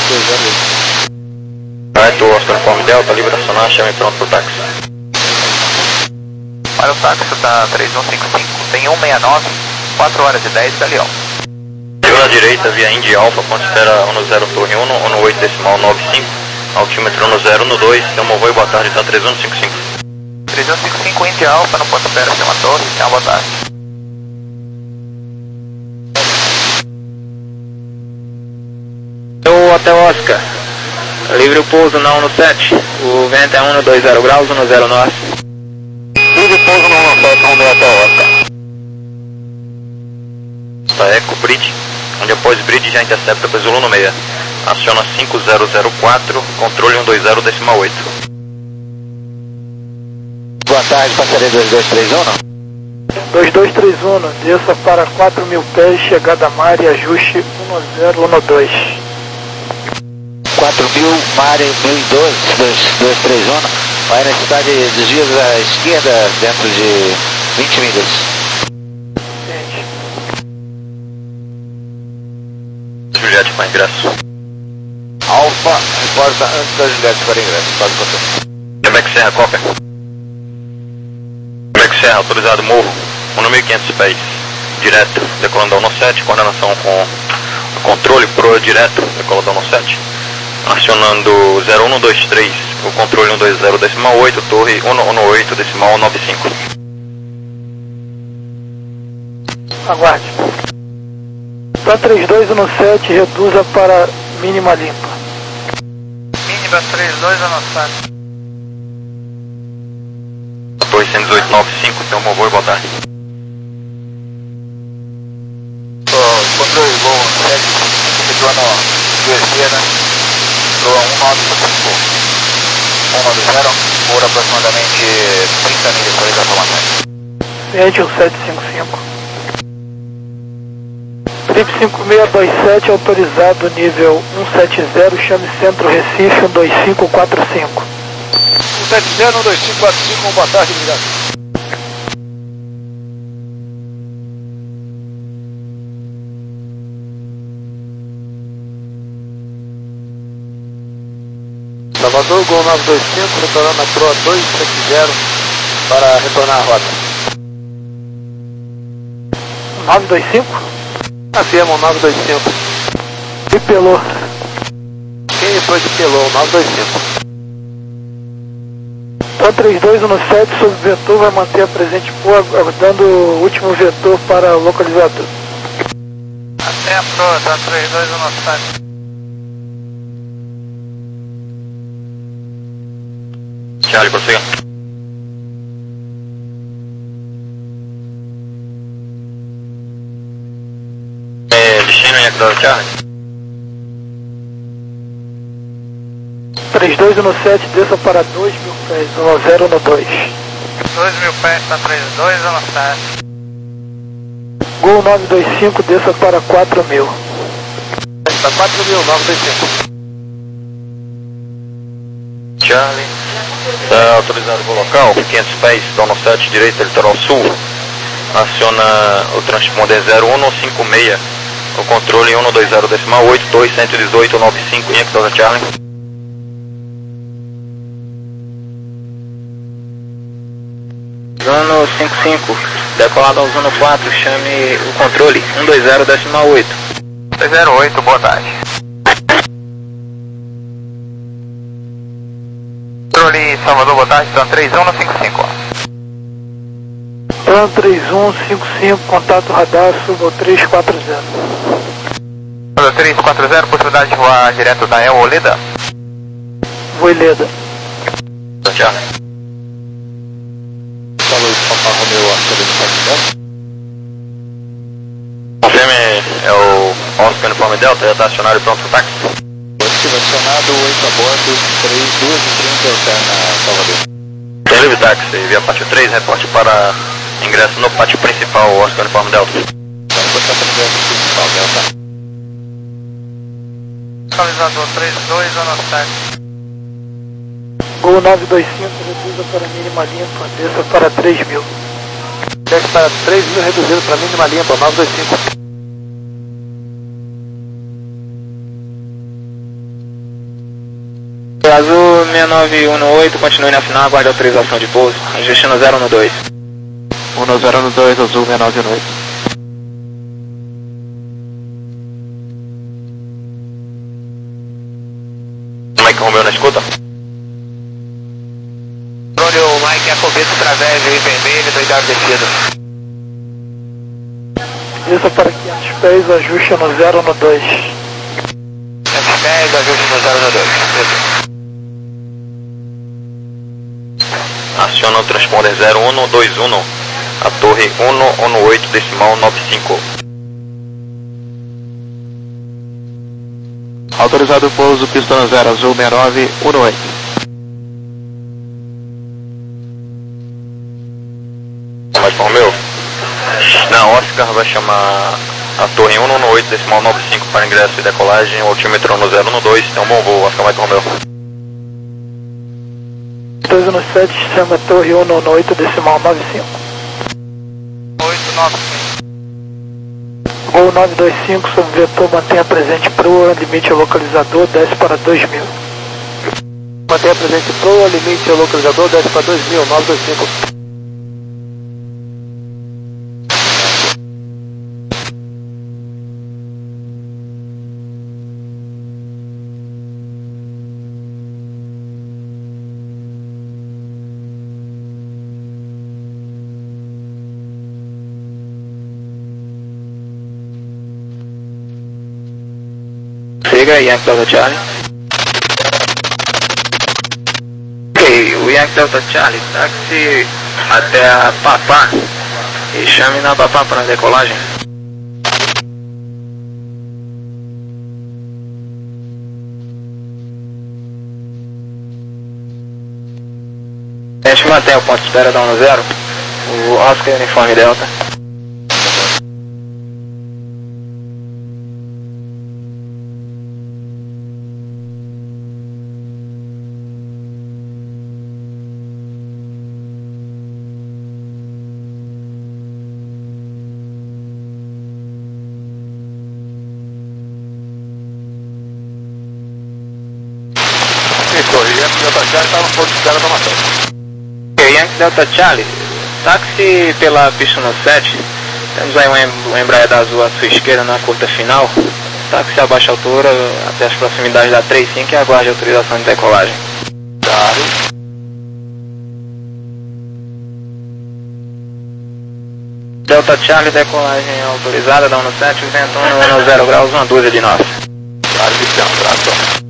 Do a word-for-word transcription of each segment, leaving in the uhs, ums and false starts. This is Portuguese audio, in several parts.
dois zero oito. Correto, Oscar Uniforme Delta, livre acionar, chame pronto pro táxi. Para o táxi da três um cinco cinco, tem um seis nove, quatro horas e dez da Leão. Chegou na direita, via Indy Alpha, ponto espera um zero torre um, um oito decimal nove cinco, altímetro um zero um dois, tem um voo, boa tarde, da três um cinco cinco. três um cinco cinco, Indy Alpha, no ponto espera, tem uma torre, tem uma boa tarde. O Hotel Oscar, livre o pouso na um no sete, o vento é um no dois zero graus, um no zero norte. Livre o pouso na um no sete, rumo ao Hotel Oscar. Tá, Eco Bridge, onde após Bridge já intercepta para Zulu no meia. Aciona cinco zero zero quatro, controle um dois zero decimal oito. Boa tarde, passaria dois dois três um, não? dois dois três um, desça para quatro mil pés, chegada a mar e ajuste um zero um dois. quatro mil, mar em mil e doze, dois dois três um, vai na cidade dos dias à esquerda, dentro de vinte milhas. Juliette para ingresso. Alfa, reporta antes da Juliette para ingresso, quase contou. Quebec Serra, cópia. Quebec Serra, autorizado morro, um mil e quinhentos pés, direto, decolando ao no sete, coordenação com o controle pro direto, decolando ao no sete. Acionando zero um dois três, o controle um dois zero decimal oito, torre um um oito decimal nove cinco. Aguarde. Para três dois um sete, reduza para mínima limpa. Mínima três dois um sete. Torre cento e dezoito nove cinco, tem um bom voo, boa tarde. Oh, controle voo sete, retorno de esquerda, Lua um nove cinco, um nove zero, por aproximadamente trinta milhas para essa formação. Médio sete cinco cinco. Trip cinco seis dois sete, autorizado nível cento e setenta, chame Centro Recife um dois cinco quatro cinco. um sete zero, um dois cinco quatro cinco, boa tarde, obrigado. Salvador, Gol nove dois cinco, retornando a Proa dois sete zero para retornar a rota. nove dois cinco? Afirma nove dois cinco. E pelou. Quem foi de Pelou? nove dois cinco. Então três dois um sete, sob vetor, vai manter a presente Proa, aguardando o último vetor para o localizador. Até a Proa, tá três dois um sete. Charlie, prossiga. É, destino em Equador, Charlie. três dois um sete, desça para dois mil pés, um zero um dois. dois mil pés para três dois um sete. Gol nove dois cinco, desça para quatro mil. Está quatro mil, nove dois cinco. Charlie. Está autorizado o local, quinhentos pés, dono sete, direita, litoral sul. Aciona o transponder zero um cinco seis, o controle um dois zero decimal oito, torre cento e dezoito nove cinco, em Equador, Charlie. Zona cinco cinco, decolado ao zona quatro, chame o controle um dois zero decimal oito. dois zero oito, boa tarde. Controle Salvador, boa tarde, então três um cinco cinco. Plan três um cinco cinco, contato radar, suba três quatro zero. três quatro zero, possibilidade de voar direto da El Oleda? Voileda. Charlie. Falou de Papa Romeu, Oscar do Sete Confirme, é o Oscar Uniforme Delta, já está acionado e pronto para o táxi. Positivo acionado, oito a bordo, três, duas e trinta, alterna Salvador. Tem livre táxi, via pátio três, reporte para ingresso no pátio principal, Oscar Uniforme Delta. Então, você está no ingresso principal, Delta. Localizador três dois um sete. Gol nove dois cinco, reduza para mínima limpa, desça para três mil. Desce para três mil, reduzido para mínima limpa, nove dois cinco. Azul seis nove um oito, continue na final, aguarde autorização de pouso. Ajuste no zero um dois. um zero um dois, Azul seis nove um oito. Mike Romeo na escuta. Drone, o Mike Jacobito através em vermelho, dois horas descida. Isso para quinhentos pés, ajuste no zero um dois. quinhentos pés, ajuste no zero um dois. Aciona o transponder zero um dois um, a torre um um oito decimal nove cinco. Autorizado o pouso, pista no zero, Azul seis nove um oito. Mas Romeu, na Oscar vai chamar a torre um um oito decimal nove cinco para ingresso e decolagem, o altímetro no zero um dois, tem um bom voo, Oscar Mike Romeu. dois um sete, chama torre um um oito decimal nove cinco. oito nove cinco. Gol nove dois cinco, sob vetor, mantenha presente proa, limite ao localizador, desce para dois mil. Mantenha presente proa, limite ao localizador, desce para dois mil, nove dois cinco. Siga, Yankee Delta Charlie. Ok, o Yankee Delta Charlie, táxi até a Papá e chame na Papá para decolagem. A gente mantém o ponto de espera da um zero, o Oscar Uniforme Delta. Yankee Delta Charlie, táxi pela pista no sete, temos aí um, em, um Embraer da Azul à sua esquerda na curta final, táxi a baixa altura até as proximidades da trinta e cinco e aguarde a autorização de decolagem. Claro. Delta Charlie, decolagem autorizada da um sete, vento um zero graus, uma dúzia de nós. Claro que sim, abraço.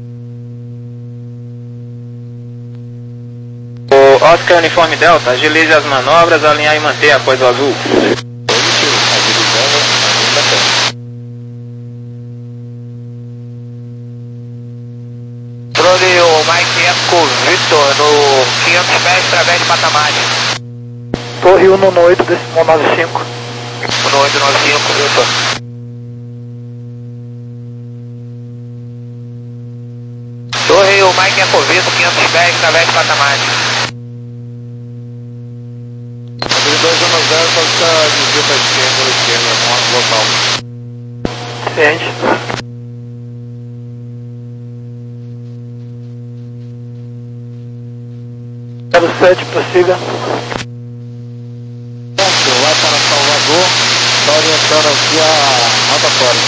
Oscar Uniforme Delta, agilize as manobras, alinhar e manter após o azul. Positivo, agilizando, agilizando. Drone, o Mike Eco Victor no quinhentos pés através de patamar. Torre um um oito decimal nove cinco. um um oito nove cinco, Victor. Torre, o Mike Eco Victor, quinhentos pés através de patamar. dois um zero, só está desvio para a esquerda, à esquerda, no local. Ciente. zero sete, prossiga. Ponto, vai para Salvador, está orientando aqui a rotatória.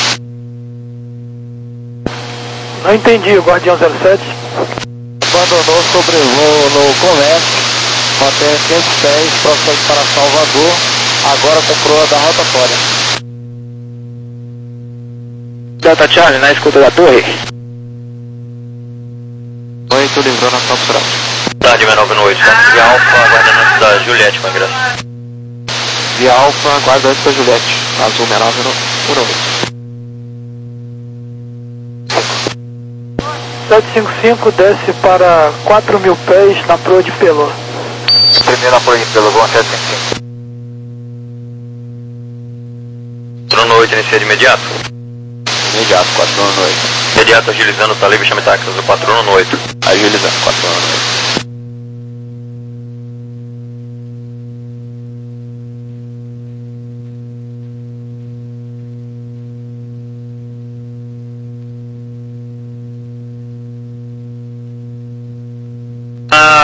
Não entendi, o Guardião zero sete. Abandonou sobrevoo no comércio, mantém quinhentos pés, prossegue para Salvador, agora com proa da rotatória. Delta Charlie, na escuta da torre. oito, livrando a São Francisco. Tarde, seis nove um oito, táxi Alfa, aguardando antes da Juliette com ingresso. Via Alfa, aguarda antes da Juliette, Azul seis nove um oito. sete cinco cinco, desce para quatro mil pés na proa de Pelô. Primeiro apoio pelo Gol sete cinco cinco. quatro um oito, inicia de imediato. Imediato, quatro um oito. Imediato, agilizando, tá livre, chame táxi, Azul quatro um oito. Agilizando, quatro um oito.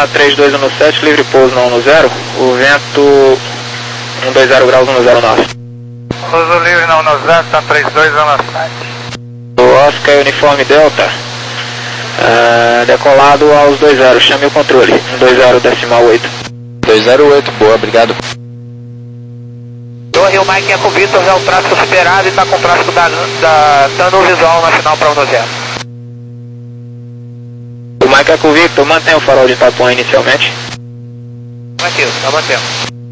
na três dois um sete, livre pouso na um zero, o vento um dois zero graus um zero nove. Pouso livre na um zero, tá três dois um sete. O Oscar Uniforme Delta, uh, decolado aos dois zero, chame o controle, um dois zero decimal oito. dois zero oito, boa, obrigado. Torre, o Mike Eco Victor é o tráfego superado e está com o tráfego da, da, dando visual na final para um zero. O Mike Eco Victor, mantém o farol de Itapuã inicialmente. Aqui, tá mantendo.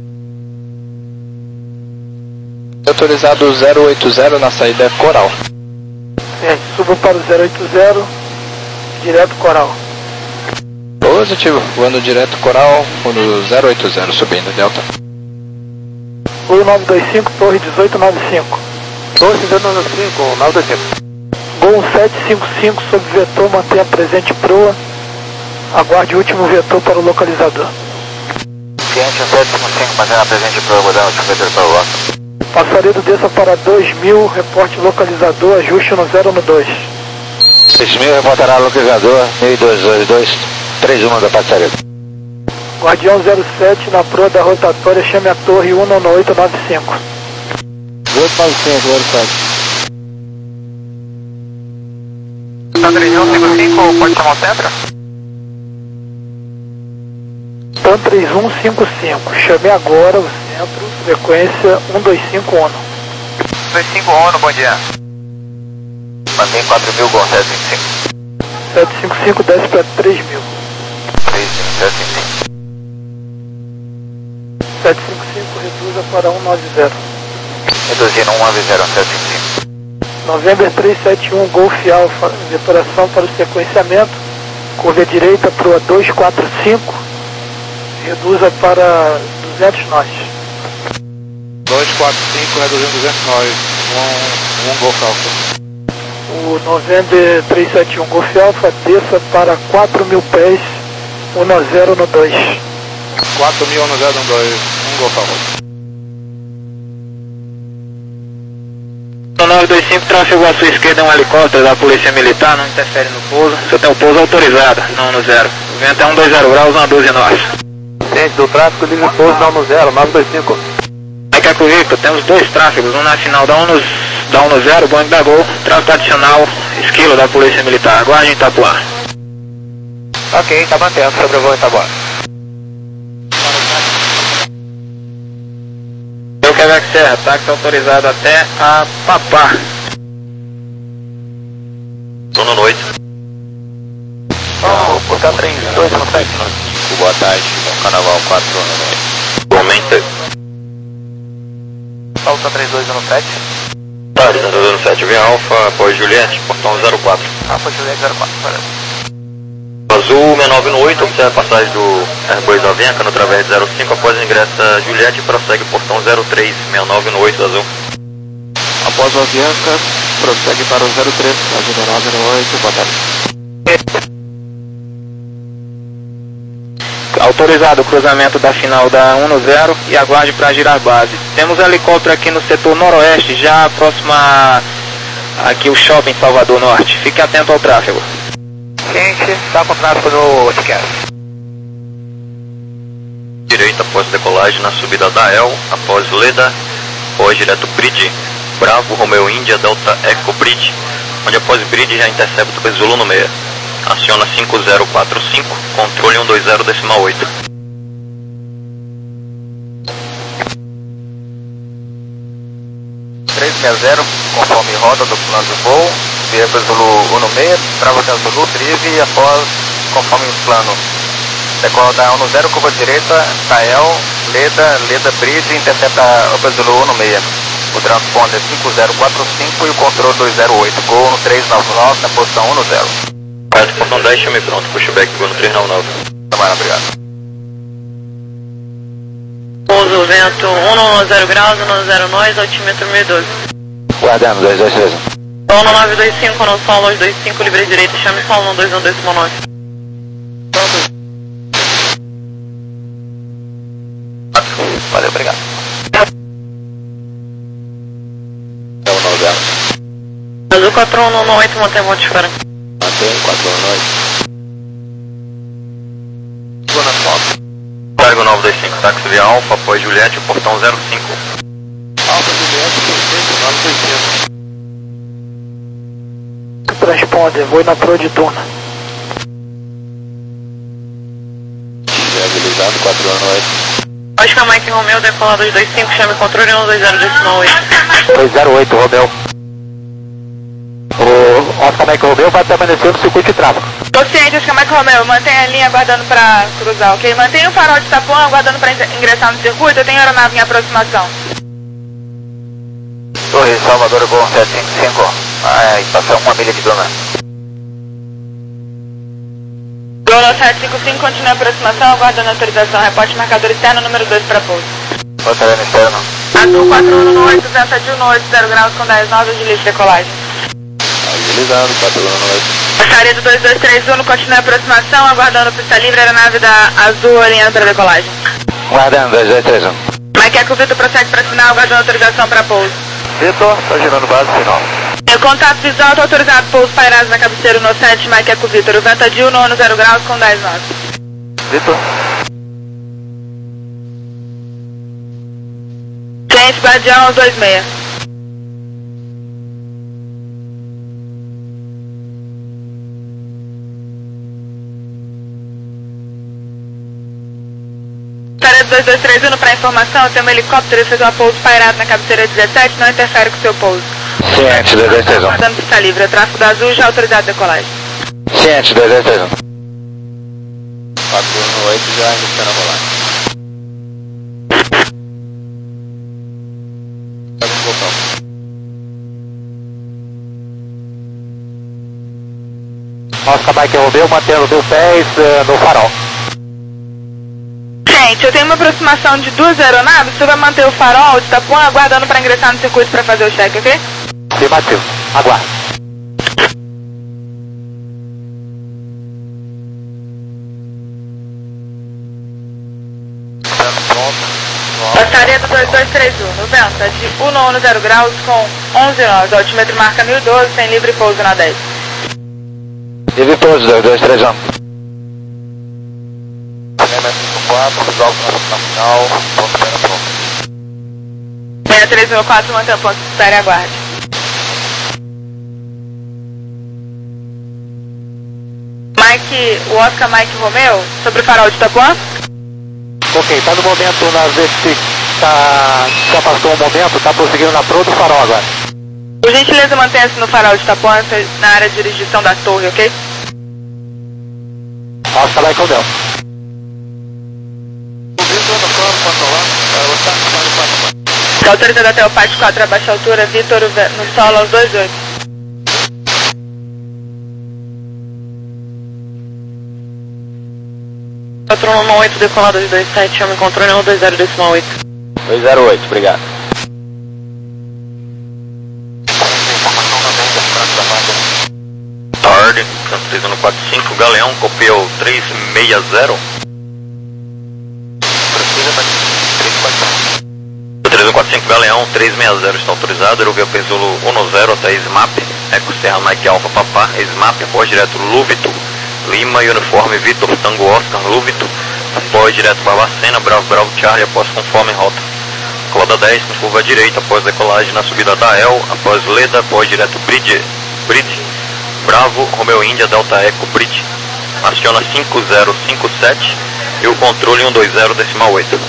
Autorizado zero oito zero na saída Coral. É, subo para o zero oito zero, direto Coral. Positivo, voando direto Coral, fundo zero oito zero, subindo Delta. Gol nove dois cinco, torre dezoito nove cinco. Torre dezoito nove cinco, nove dois cinco. Gol sete cinco cinco, sob vetor, mantenha presente proa. Aguarde o último vetor para o localizador. Ciente sete cinco cinco, mantendo presente proa, aguardando o último vetor para o local. Passaredo desça para dois mil, reporte localizador, ajuste no zero no dois. seis mil, reportará localizador, mil dois dois dois, três um da passaredo. Guardião zero sete, na proa da rotatória, chame a torre um nove oito nove cinco. oito nove cinco, zero sete. Tá três um cinco cinco, pode chamar o centro? TAM três um cinco cinco, chame agora o centro, frequência um dois cinco um. dois cinco um, bom dia. Mantém quatro mil, gol sete cinco cinco. sete cinco cinco, desce para três mil. três sete cinco cinco. sete cinco cinco, reduza para um nove zero. Reduzindo um nove zero, sete cinco cinco. November três sete um, Golf Alpha, vetoração para o sequenciamento, curva direita para o dois quatro cinco, reduza para duzentos nós. dois quatro cinco, reduzindo duzentos nós, um, um Golf Alpha. O November três sete um, Golf Alpha, desça para quatro mil pés, um zero no dois. quatro mil, um zero dois, um Golf Alpha. nove dois cinco, tráfego à sua esquerda é um helicóptero da Polícia Militar, não interfere no pouso. Você tem o pouso autorizado, não no zero. O vento é um dois zero graus, uma doze nós. Ciente do tráfego, livre pouso, não no zero, nove dois cinco. Mike Eco Victor, temos dois tráfegos, um na final da um no, da um no zero, Boeing da Gol, tráfego adicional, esquilo da Polícia Militar, aguarde em Itapuã. Ok, tá mantendo, sobrevoo Itapuã. Eu Quebec Serra, táxi autorizado até a Papá. Sono noite. Vamos botar três dois um sete. Boa tarde, bom carnaval quatro um. Igualmente. Falta três dois um sete. Tá, três dois um sete, via Alfa, após Juliette, portão zero quatro. Alfa Juliette zero quatro, parece. Azul seis nove um oito, observa a passagem do Airbus Avianca no través zero cinco, após ingressa Juliette e prossegue portão zero três, seis nove um oito, Azul. Após o Avianca, prossegue para o zero três, Azul seis nove um oito, boa tarde. Autorizado o cruzamento da final da um no zero e aguarde para girar base. Temos helicóptero aqui no setor noroeste, já próximo a aqui o shopping Salvador Norte. Fique atento ao tráfego. Gente, está com tráfego no Outcast. Direita após decolagem na subida da El, após Leda, após direto Bridge, Bravo, Romeo Índia, Delta Echo Bridge, onde após Bridge já intercepta o Zulu no meia. Aciona cinco zero quatro cinco, controle um dois zero decimal oito. três seis zero, conforme roda do plano de voo, Airbus Zulu um no meio, trava Zulu, drive e após, conforme o plano. Decola da um no zero, curva direita, Tael, Leda, Leda Bridge, intercepta Airbus Zulu um no meio. O transponder é cinco zero quatro cinco e o controle dois zero oito, Gol no três nove nove na posição um no zero. Reto, portão dez, chame pronto, pushback, Gol no três nove nove. Tomara, obrigado. Pouso vento um zero graus, um zero nós, altímetro mil e doze. Guardando, dois dois três. Solo nove dois cinco, no solo dois dois cinco, livre direita, chame solo um dois um dois nove. Valeu, obrigado. Azul quatro um um oito, mantém a monte fora. Mantém, quatro um nove. Táxi via Alfa, após Juliette, o portão zero cinco. Alfa Juliette, perfeito, nove dois zero. Transponder, vou na proa de Duna. Viabilizado, quatro anos oito. Oscar Mike Romeo, decola dois dois cinco, chame controle um dois zero decimal oito. dois zero oito, Romeu. O Oscar Mike Romeu vai permanecer no circuito de tráfego. Tô ciente, Oscar Mike Romeo, mantenha a linha aguardando pra cruzar, ok? Mantenha o farol de Itapuã aguardando pra ingressar no circuito, eu tenho aeronave em aproximação. Torre Salvador, Gol sete cinco cinco. Ai, passou uma milha de Duna. Gol sete cinco cinco, continua a aproximação, aguardando autorização. Reporte marcador externo, número dois para pouso. Batalhão externo. Azul quatro um um oito, venta de um oito, zero graus com dez nove, de lixo decolagem. Agilizado, quatro um oito. Passaria do dois dois três um, continua a aproximação, aguardando pista livre, aeronave da Azul alinhando para decolagem. Guardando, dois dois três um. Mike Eco Vitor prossegue para final, aguardando autorização para pouso. Vitor, tá girando base final. O contato visual está autorizado, pouso pairado na cabeceira no sete, Mike Eco Vitor, o venta de um nono, zero graus com dez nove. Vitor. Cliente Guardião dois seis. Passaria do dois dois três um para informação, tem um helicóptero, ele fez um pouso pairado na cabeceira dezessete, não interfere com o seu pouso. Ciente, dois dois três um. Dando pista livre, o tráfego da Azul já autorizado de decolagem. Ciente, dois dois três um. quatro um oito já iniciando a rolagem. Pega um botão. Oscar Mike Romeu mantendo mil pés uh, no farol. Gente, eu tenho uma aproximação de duas aeronaves, você vai manter o farol de Itapuã aguardando para ingressar no circuito para fazer o check, ok? Afirmativo. Aguardo. Passaria do dois dois três um, no vento, é de um nono zero graus com onze nós, altímetro marca mil e doze, sem livre pouso na dez. Livre pouso, dois dois três um. quatro, resolve na final, ponto zero ponto. seis três um quatro, mantém o ponto de espera e aguarde. Mike, o Oscar Mike Romeo, sobre o farol de Itapuã? Ok, tá no momento, na vez que tá, se afastou um momento, tá prosseguindo na proa do farol agora. Por gentileza, mantenha-se no farol de Itapuã, na área de jurisdição da torre, ok? Oscar Mike Romeu. Está autorizado até o pátio quatro a baixa altura, Vitor no solo aos dois oito. quatro um oito, decolado de dois sete, chame controle um dois zero decimal oito. dois zero oito, obrigado. Tarde, três um quatro cinco, Galeão, copiou três seis zero. três um quatro cinco Galeão, três seis zero está autorizado, Aeruvia Pesulo um zero até SMAP, Eco Serra Mike Alfa Papá, SMAP, após direto Lúvito, Lima, Uniforme Vitor, Tango Oscar, Lúvito, após direto Barbacena, Bravo Bravo Charlie, após conforme rota. Roda dez, com curva direita, após decolagem na subida da El, após Leda, após direto Bridge, Bridge, Bravo, Romeo Índia, Delta Eco, Bridge, aciona cinco zero cinco sete e o controle um dois zero decimal oito.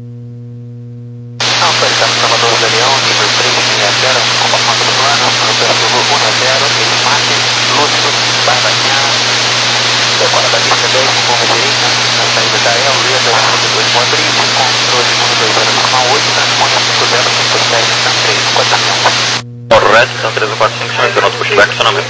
Alfa, estamos Salvador Galeão, nível três seis zero, compartimento do plano, Aeruvia Pesulo um zero, SMAP, Lúvito, Barbacena, agora da pista dez, curva direita, na saída da El, Leda, cinco dois com a Bridge, controle um dois zero decimal oito, transpone cinco zero cinco sete, São três, quatorze. Correto, São três um quatro cinco, chama pelo nosso pushback, acionamento.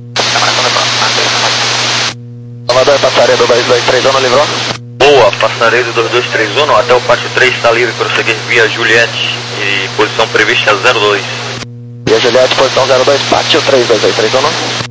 Salvador, passaria do dois dois três um, livrou? Boa, passarei do dois dois três um até o pátio três está livre para prosseguir via Juliette e posição prevista é zero dois. Via Juliette, posição zero dois, pátio três dois dois três um.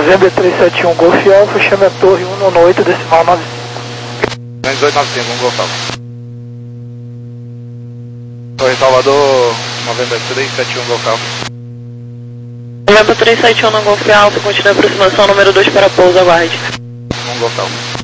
November três sete um Golf Alpha, chame a torre um nove oito decimal nove cinco. dois oito nove cinco, um Golf Alpha. Torre Salvador, November três sete um Golf Alpha. November três sete um no Golf Alpha, continua a aproximação número dois para pouso, aguarde. Um Golf Alpha.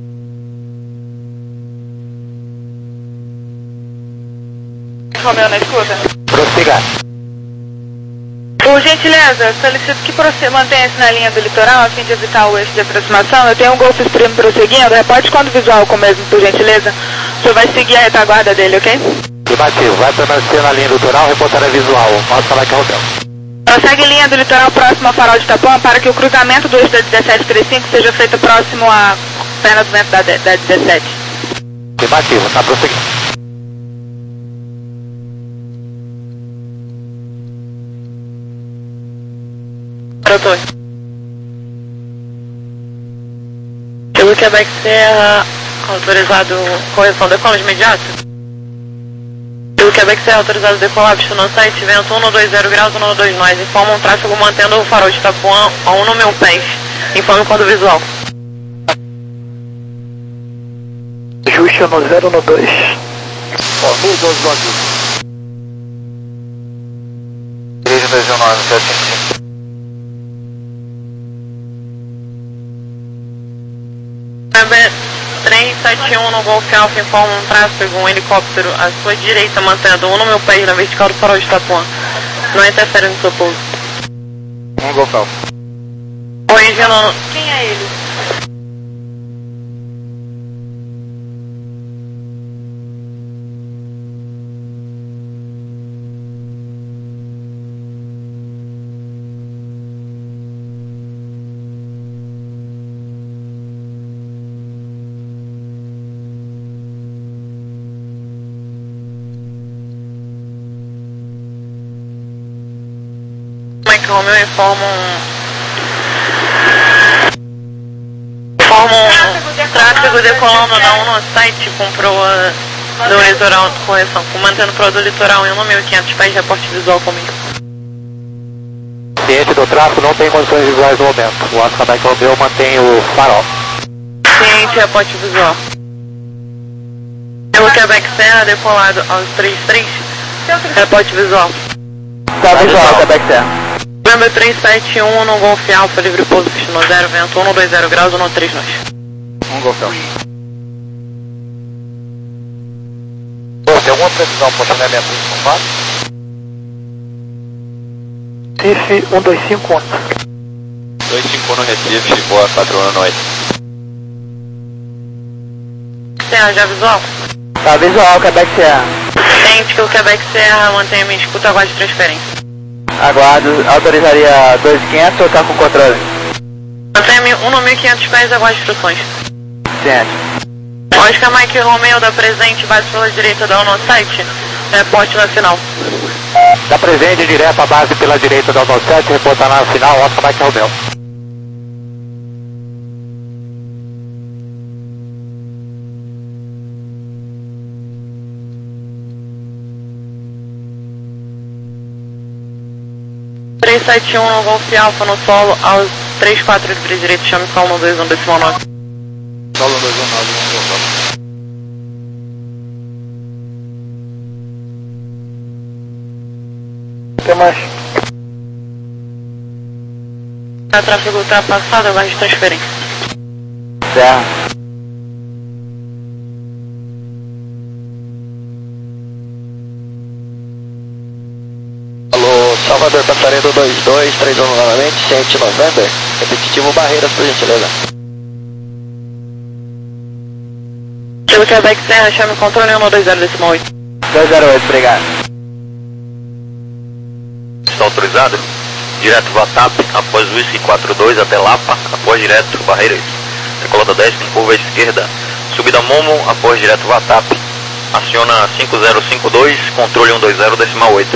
Romeu na escuta. Prossiga. Por gentileza, solicito que prosse- mantenha-se na linha do litoral a fim de evitar o eixo de aproximação. Eu tenho um Golf Stream prosseguindo. Reporte quando visual com o mesmo, por gentileza. O senhor vai seguir a retaguarda dele, ok? Afirmativo. Vai permanecer na linha do litoral, reportar a visual. Oscar Mike Hotel. Prossegue linha do litoral próximo ao farol de Itapuã para que o cruzamento do eixo da dezessete trinta e cinco seja feito próximo à perna do vento da, de- da dezessete. Afirmativo. Tá prosseguindo. Doutor. Pelo Quebec Serra, autorizado correção decola de imediato. Pelo Quebec Serra, autorizado decolar, pista no site, vento cento e vinte graus, cento e vinte nós. Informam um tráfego mantendo o farol de Itapuã a um no meu pés. Informe quando visual. Ajuste no zero no dois. Ó, mil e doze do azul. Igreja dois um nove sete cinco cinco. três sete um no Golf Alpha, informa um tráfego, um helicóptero à sua direita, mantendo um no meu pé na vertical do farol de Itapuã. Não interfere no seu pouso. Um Golf Alpha. Corrigindo. Quem é ele? Romeu informa um... Informa um tráfego decolando da um no site com proa do litoral, correção, mantendo proa do litoral em um mil e quinhentos pés de reporte visual comigo. Ciente do tráfego, não tem condições visuais no momento. O Oscar Mike Romeu mantém o farol. Ciente, reporte visual. Pelo Quebec Serra, decolado aos trinta e três, reporte visual. Tá visual, Quebec Serra. November três sete um no Golf Alpha, livre pouso, pista no zero, vento cento e vinte graus, cento e trinta nós. Um Golf Alpha. Pô, tem alguma precisão para funcionamento do combate? Recife um dois cinco um. dois cinco um no Recife, boa quatro um noite. Serra, já visual? Tá visual, Quebec Serra. Ciente que o Quebec Serra mantém minha escuta, aguarde de transferência. Aguardo, autorizaria dois mil e quinhentos ou tá com controle? Mantém-me um no mil e quinhentos pés, aguarde instruções. Ciente. Oscar Mike Romeu da presente, base pela direita da ONU sete, reporte na final. Da presente, direto à base pela direita da ONU sete, reportar na final, Oscar Mike Romeu. três sete um no Golf Alpha no solo, aos três quatro livre direito, chame solo no dois um decimal nove. Solo dois um nove, um Golf Alpha. Até mais. A tráfego ultrapassado, aguarde de transferência. Serra. Alô, Salvador, passaredo dois dois, três um novamente, ciente November, repetitivo Barreiras, por gentileza. Pelo Quebec Serra, chame controle um no dois zero decimal oito. dois zero oito, obrigado. Está autorizado? Direto Vatap, após Whisky quatro dois até Lapa, após direto Barreiras. Decolada dez com curva esquerda. Subida Momo, após direto Vatap. Aciona cinco zero cinco dois, controle um dois zero decimal oito.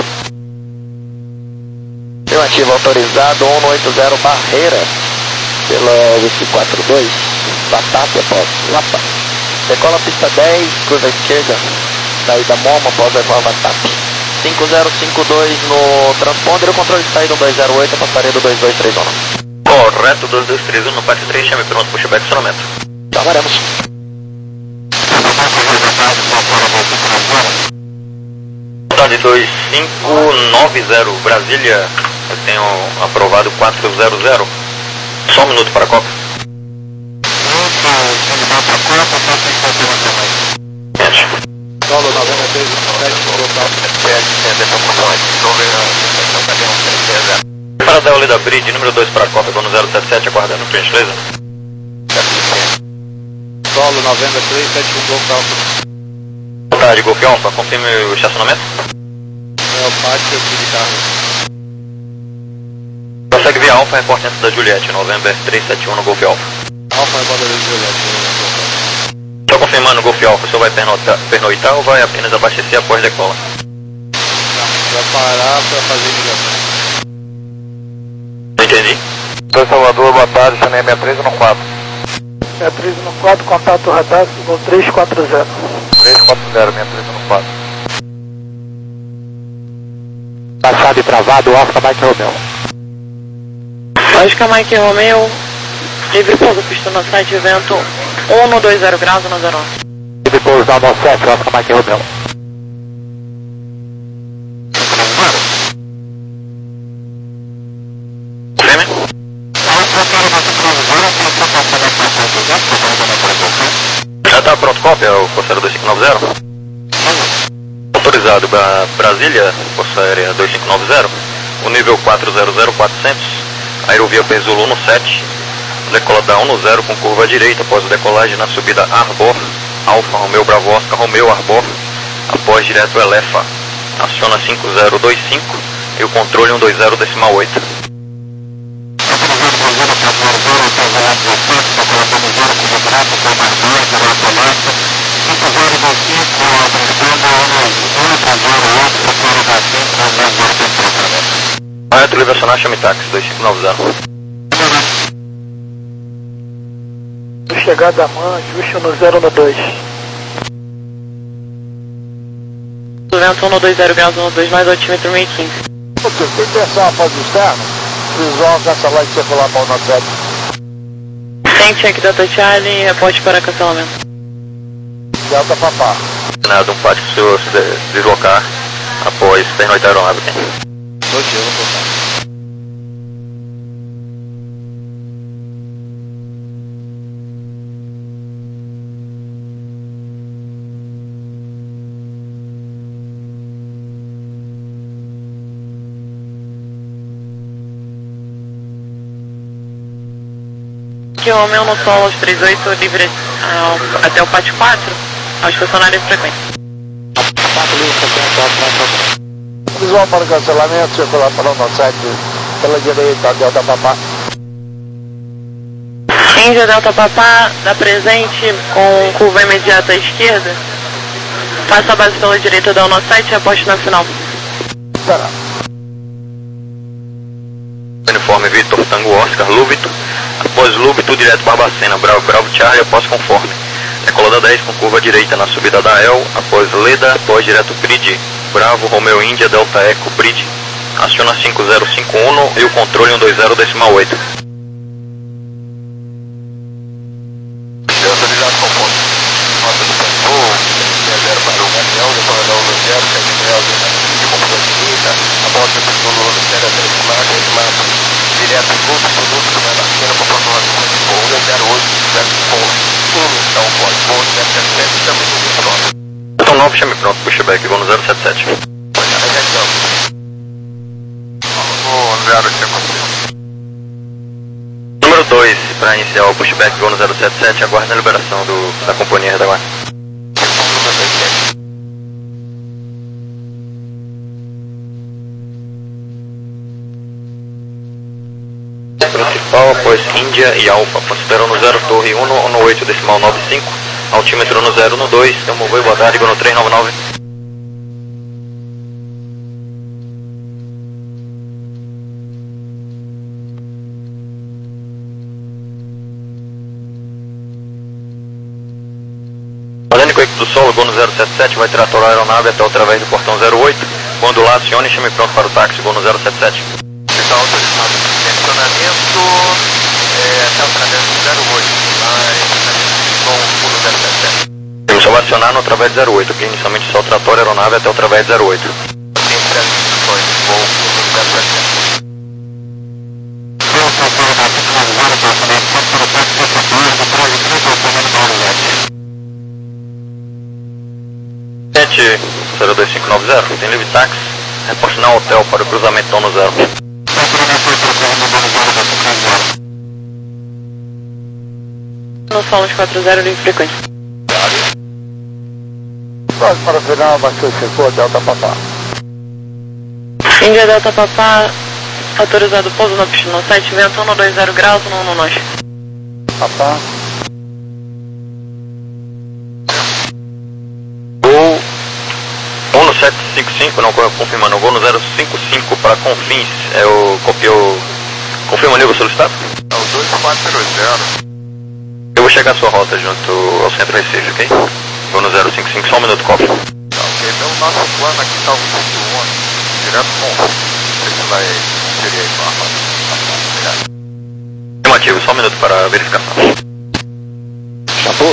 Afirmativo, autorizado, um oito zero Barreira, pela Whisky quatro dois, Vatap após Lapa. Decola pista dez, curva esquerda, saída Momo após a Vatap. cinco zero cinco dois no transponder, o controle de saída um dois zero oito, passaredo dois dois três um. Correto, dois dois três um no parte três, chame pronto, pushback, acionamento. Trabalhamos. Unidade dois cinco nove zero, Brasília, eu tenho aprovado quatrocentos. Só um minuto para a Copa. Solo noventa e três, para da Olida Bridge, número dois para a Copa, no zero sete sete, aguardando, por gentileza. Solo noventa e três, sete um, Golf Alpha. Boa tarde, Golf Alpha, confirme o estacionamento. É o pátio aqui de carro. Prossegue via Alpha, reporte antes da Juliette, November três sete um no Golf Alpha. Alpha é borda de Juliette. Só confirmando o Golf Alpha, o senhor vai pernoitar, pernoitar ou vai apenas abastecer após decola? Vai parar para fazer ligação. Entendi. Sou Salvador, boa tarde, chamei sessenta e três no quatro. sessenta e três no quatro, contato radar, Gol três quatro zero. três quatro zero, sessenta e três no quatro. Passado e travado, Oscar Mike Romeo. Oscar Mike Romeo, livre pouso, pista no site, vento um no dois zero graus, no zero um. E depois da nove sete, Oscar Mike Romeo. Já está pronto cópia, o Força dois cinco nove zero? Autorizado para Brasília, Força Aérea dois cinco nove zero, o nível quatro zero zero quatrocentos, aerovia Pezulo um sete, decola da um zero com curva à direita após a decolagem na subida Arbor, Alfa Romeo Bravo Oscar Romeo Arbor, após direto Elefa, aciona cinco zero dois cinco e o controle um dois zero decimal oito. Correto, livre acionar, chame táxi dois cinco nove zero. Chegada a man, ajuste no zero no dois. Vento um no dois zero graus, no dois mais altímetro mil e quinze. Ok, tem pressão após o externo, visual satellite circular para o nove sete. Tem check Delta Charlie, reporte para cancelamento. Delta Papá. Nada, um pátio para o senhor se de- deslocar após pernoitar a aeronave. Dois dias, vou botar. Que o Romeo no solo aos trinta e oito, livre ao, até o pátio quatro, ao estacionário frequente. Visual para o cancelamento, circular para o nove sete, pela direita, Delta Papá. Índia Delta Papá, dá presente com curva imediata à esquerda. Passa a base pela direita da um sete e aposte na final. Espera. Uniforme Vitor, Tango Oscar, Lúbito. Após Lúbito, direto Barbacena, Bravo, Bravo Charlie, após conforme. Decolada dez com curva direita na subida da El, após Leda, após direto Bridge, Bravo, Romeo Índia, Delta Eco, Bridge. Aciona cinco zero cinco um e o controle um dois zero decimal oito. Autorizado com ponto. Nota do cantor, zero para o Gabriel, depois da um zero, sete Gabriel, de computador direita, a volta do Lula, zero três quatro, mapa, direto em grupo, produto do Barbacena, com pontuação de voo, zero oito, zero um, então pode, voo zero sete sete, estamos no vinte e nove. Então nove, chame pronto, pushback, vou no zero sete sete. Vou zero cinco. Número dois, para iniciar o pushback, vou no zero sete sete, aguarda a liberação do, da companhia Retaguarda. Principal após Índia e Alfa, considerando no zero Torre um no oito decimal nove cinco, altímetro no zero no dois, então moveu boa tarde, no três nove nove. Orgânico do solo, voo no zero sete sete, vai tratorar a aeronave até através do portão zero oito, quando lá acione, chame pronto para o táxi, voo no zero sete sete. Está autorizado. Direcionamento É, até o través zero oito, lá com o pulo zero sete. Eu só vai acionar no través zero oito, que inicialmente só o trator aeronave até o través zero oito. Tem três instruções, voo pulo zero sete. sete zero dois cinco nove zero, tem livre táxi, reporte na hotel para o cruzamento dono zero. No Solos quatro zero, livre frequência. Pode para virar, abaixou o circuito, Delta Papá. Índia Delta Papá, autorizado pouso na pista no sete, vento um dois zero graus, no no nós. Papá. Gol um no sete cinco cinco, não confirmando, gol no zero cinco cinco para Confins, é o copiou, confirma o nível solicitado? É o dois quatro zero. Eu vou chegar a sua rota junto ao centro Recife, ok? Gol no zero cinco cinco, só um minuto, copy. Tá, ok, então o nosso plano aqui está o vinte e um, direto com o você vai inserir aí com a rota. Obrigado. Afirmativo, só um minuto para verificação. Chapu.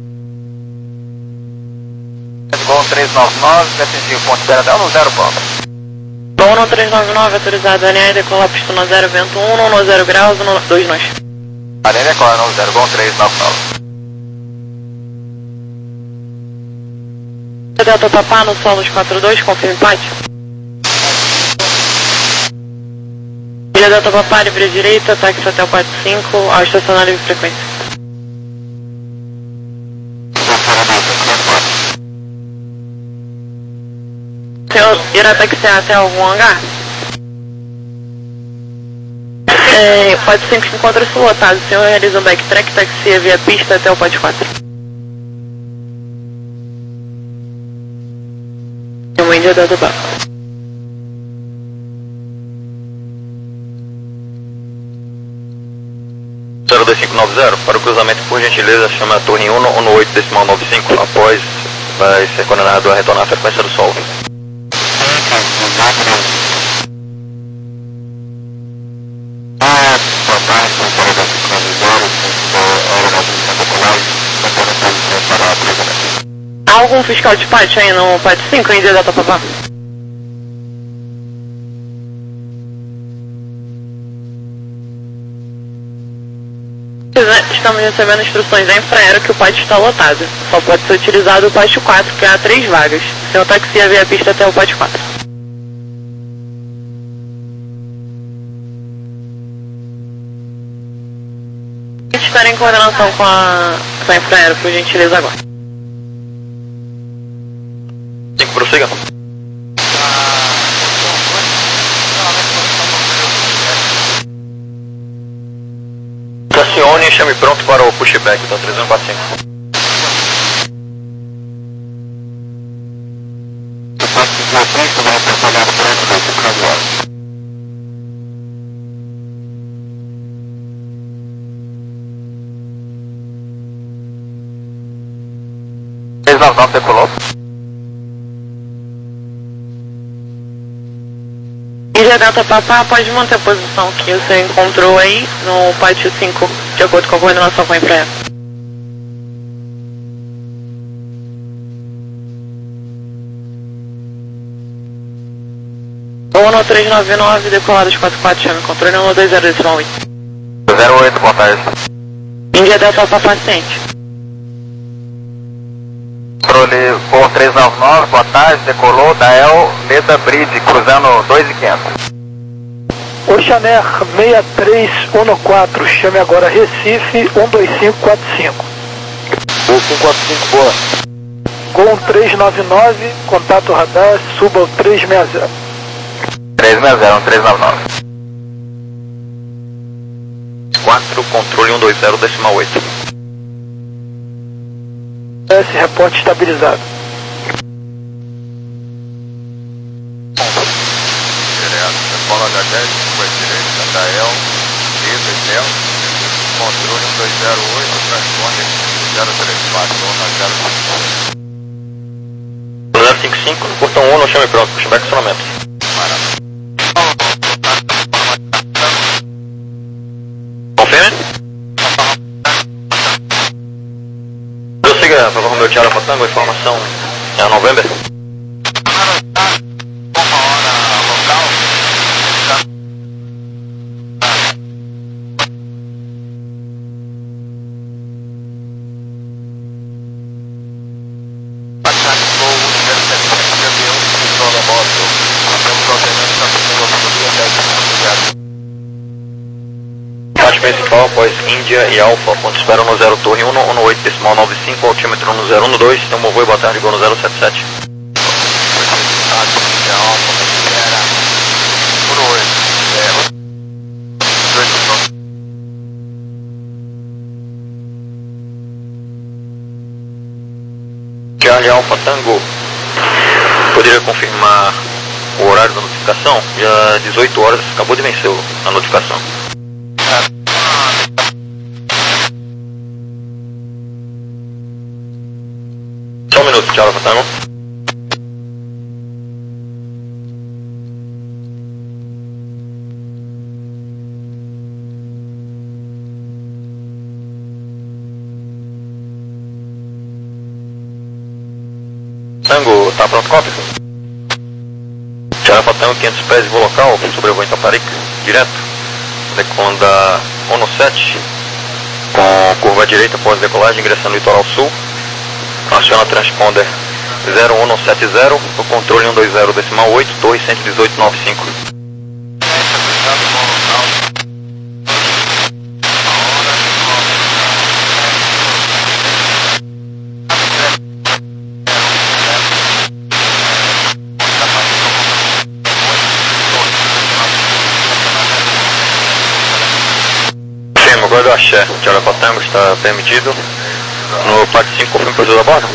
Gol três nove nove, defensivo ponto zero até no zero ponto. Gol no três nove nove, autorizado N A e decolar pista no zero, vento um no zero graus, no dois nós. Além decola no zero, gol três nove nove. Delta Papá no Solos quatro dois, confirma empate. Ilha Delta Papá, livre direita, táxi até o quatro cinco, ao estacionar livre frequência. O senhor irá taxiar até algum hangar? É, o quatro cinco se encontra lotado. O senhor realiza um backtrack, taxia via pista até o quatro quatro. Uma Índia Delta Papá. zero dois cinco nove zero, para o cruzamento, por gentileza, chama a torre um no oito decimal nove cinco, após vai ser condenado a retornar à frequência do sol. Há algum fiscal de pátio aí no pátio cinco, Índia Delta Papá? Estamos recebendo instruções da Infraero que o pátio está lotado. Só pode ser utilizado o pátio quatro, que há três vagas. O senhor taxia via pista até o pátio quatro. Espera em coordenação com a, com a Infraero, por gentileza, agora. cinco, prossiga. Acione e chame pronto para o pushback da três um quatro cinco. três nove nove decolou. Ilha Delta Papá, pode manter a posição que você encontrou aí no pátio cinco, de acordo com a coordenação com a Infraero. O no três nove nove, decolados quatro quatro, chame controle no dois zero decimal oito. zero oito, boa tarde. Índia Delta Papá, paciente. Controle Gol três nove nove, boa tarde, decolou, Dael, Mesa Bridge, cruzando dois e quinhentos. Oxaner seis três um quatro, chame agora Recife um dois cinco quatro cinco. Gol cinco quatro cinco, boa. Gol três nove nove, contato radar, suba o três seis zero. três seis zero, três nove nove. quatro, controle um dois zero decimal oito. S, reporte estabilizado. Direto, decola H dez, vai direita, Dael, Mesa e Del, controle um dois zero oito, transponder zero três quatro, zero zero cinco cinco, no portão um, no chame pronto, pushback acionamento. Confirme? Charlie Alpha Tango, informação é a November. Principal após Índia e Alfa, ponto espera no zero Torre um, um oito decimal nove cinco, altímetro no zero um dois, então voo, boa tarde, gol no zero sete sete. Charlie Alpha Tango, poderia confirmar o horário da notificação? Já dezoito horas, acabou de vencer a notificação. Só um minuto, Charlie Alpha Tango. Tango, tá pronto, cópia? Charlie Alpha Tango, quinhentos pés de voo local, sobrevoo em Taparica, direto. Deconda ONU sete, com curva direita após decolagem, ingressando no litoral sul. Aciona transponder zero um sete zero, o controle um dois zero decimal oito, torre cento e dezoito nove cinco. Firme, agora do axé, Charlie Alpha Tango está permitido. No parte cinco, confirma o perfil da borda.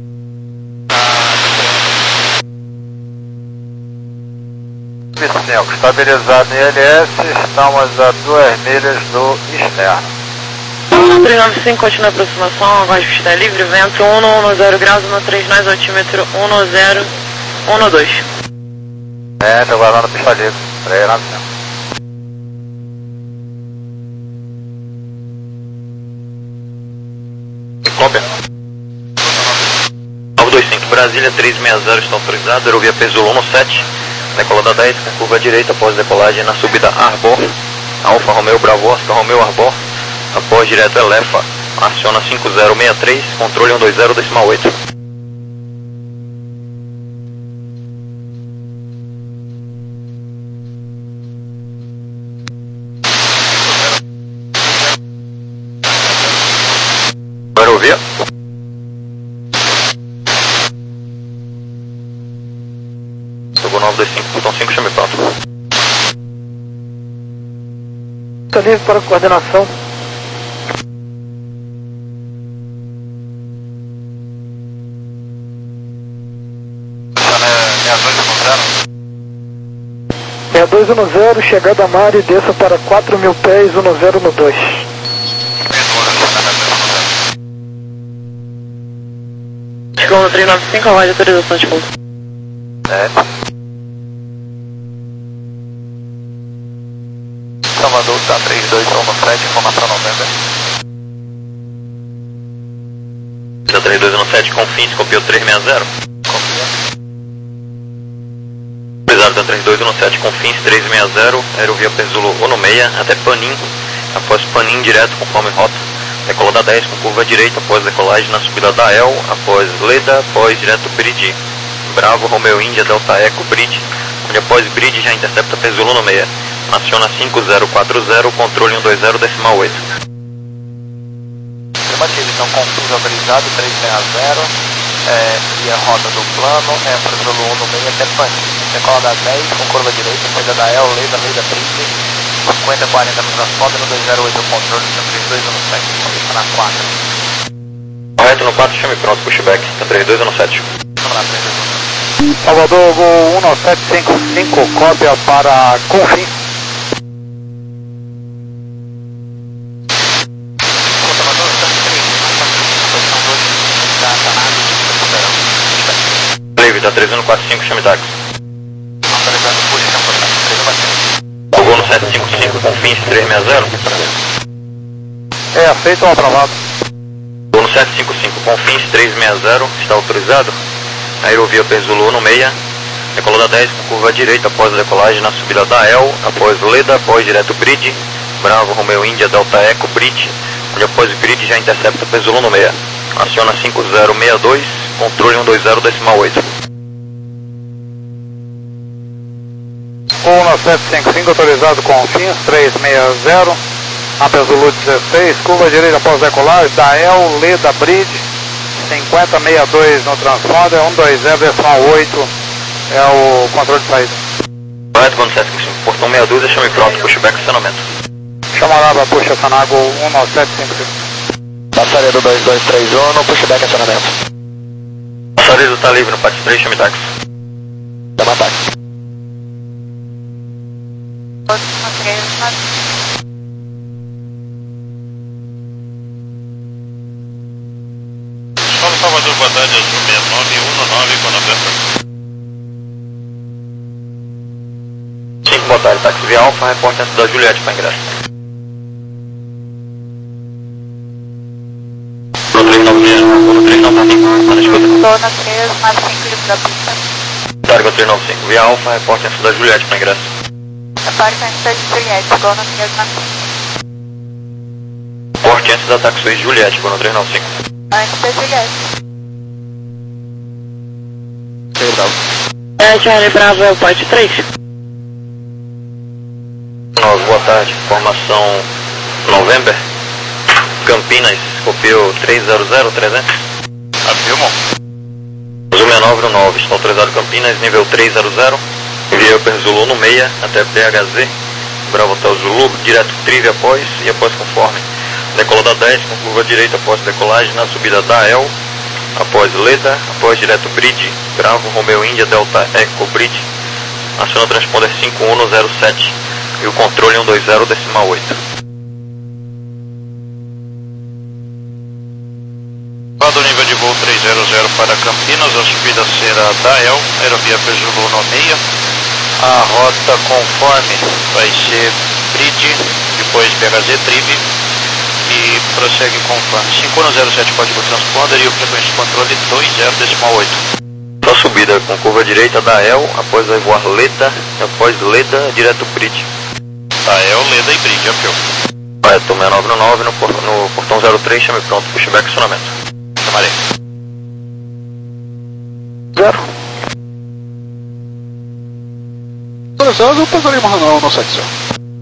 cinco, estabilizado em L S, estamos a duas milhas do externo. três nove cinco, continua a aproximação, agora de pista livre, vento um zero graus, um três nós, altímetro um zero um dois. É, estou guardando pista livre, três nove cinco. Cópia. nove dois cinco, Brasília três seis zero está autorizado, aerovia Peso um sete, decolada dez, com curva direita após decolagem na subida Arbor, Alfa Romeo Bravo, Oscar Romeo Arbor, após direto Elefa, aciona cinco zero seis três, controle um dois zero decimal oito. Aerovia. Sogou nove dois cinco, botão cinco, chame pronto. Está livre para coordenação. seis dois um zero, chegada a Mari, desça para quatro mil pés, um zero um dois. Chegou no três nove cinco, a de autorização de pouso. É. Salvador está três dois um sete, informação November. Está três dois um sete, Confins, copiou três seis zero. Confia. Pesado da três dois um sete, Confins três seis zero, aerovia Pesulo um seis, até Panim, após Panim direto conforme rota. Decolada dez com curva direita após decolagem na subida da El, após Leda, após direto Bride. Bravo, Romeo Índia, Delta Eco, Bride, onde após Bride já intercepta Pesulo um seis. Aciona cinco zero quatro zero, controle um dois zero decimal oito. Afirmativo, então Confins autorizado, três seis zero, é, e a rota do plano é Pesulo um seis até Panim. Decolada dez com curva direita, saída da El, Leda, Leda, Bride. cinquenta quarenta no transponder, no dois zero oito, controle no três dois um sete, está na quatro. Correto no quatro, chame pronto, pushback, está três dois um sete. Vamos lá, três dois um sete. Salvador, voo um sete cinco cinco, cópia para Confins. Salvador, estamos três, posição dois, está sanado, esperando. Livre, está três um quatro cinco, chame táxi. Autorizando posição, três um quatro cinco. Jogou no sete cinco cinco, Confins três seis zero. É, aceito ou aprovado? Jogou no sete cinco cinco, Confins três seis zero, está autorizado. Aerovia Perzulu no meia, decolou da dez com curva direita após a decolagem na subida da El, após Leda, após direto Bridge, Bravo, Romeo Índia, Delta Eco, Bridge, onde após Bridge já intercepta Perzulu no meia. Aciona cinco zero seis dois, controle um dois zero decimal oito. um nove sete cinco cinco, autorizado com Fins três seis zero, Rampa Zulu dezesseis, curva direita após decolagem, da El, Leda, Bridge, cinquenta sessenta e dois no transponder, um dois zero decimal oito é o controle de saída. Correto, quando sete cinco cinco, portão sessenta e dois, chame pronto, pushback acionamento. Chamaraba, puxa Sanago um nove sete cinco cinco. Passaredo dois dois três um, pushback acionamento. Passaredo está livre no pátio três, chame táxi. Chama táxi. Paulo Salvador, boa tarde, Azul seis nove um nove, quando aberta. cinco, boa tarde, táxi via Alfa, reporte antes da Juliette para ingresso. três nove cinco, três nove cinco, na escuta. Zona três nove cinco, livre da pista. Targa três nove cinco, via Alfa, reporte antes da Juliette para ingresso. Reporte antes da Juliette, Zona três nove cinco. Reporte antes da taxi Juliette, quando três nove cinco. Antes da Juliette. Ok, Bravo. É, Charlie Bravo, é o pode três. nove, boa tarde, formação November, Campinas, copiou três zero zero trezentos. Afirmo. Azul seis nove um nove, está autorizado Campinas, nível três zero zero. Envia o Zulu no meia até P H Z, Bravo Hotel Zulu, direto Trive após e após conforme. Decolou da dez com curva direita após decolagem na subida da El, após Leda, após direto Bridge, Bravo, Romeo Índia, Delta Eco Bridge. Aciona o transponder cinco um zero sete e o controle um dois zero decimal oito. Do nível de voo três zero zero para Campinas, a subida será da El, Aerovia Perzulu no meia. A rota conforme vai ser Bridge, depois P H Z Trive e prossegue conforme cinco um zero sete código transponder e o frequência de controle dois zero decimal oito. A subida com curva direita da El, após vai voar Leda, após Leda, direto Bridge. Da El, Leda e Bridge, afio. Correto, seis nove um nove no, por, no portão zero três, chame pronto, pushback acionamento. Chamarei. Zero. Autorizado, eu passaria marginal no sete zero.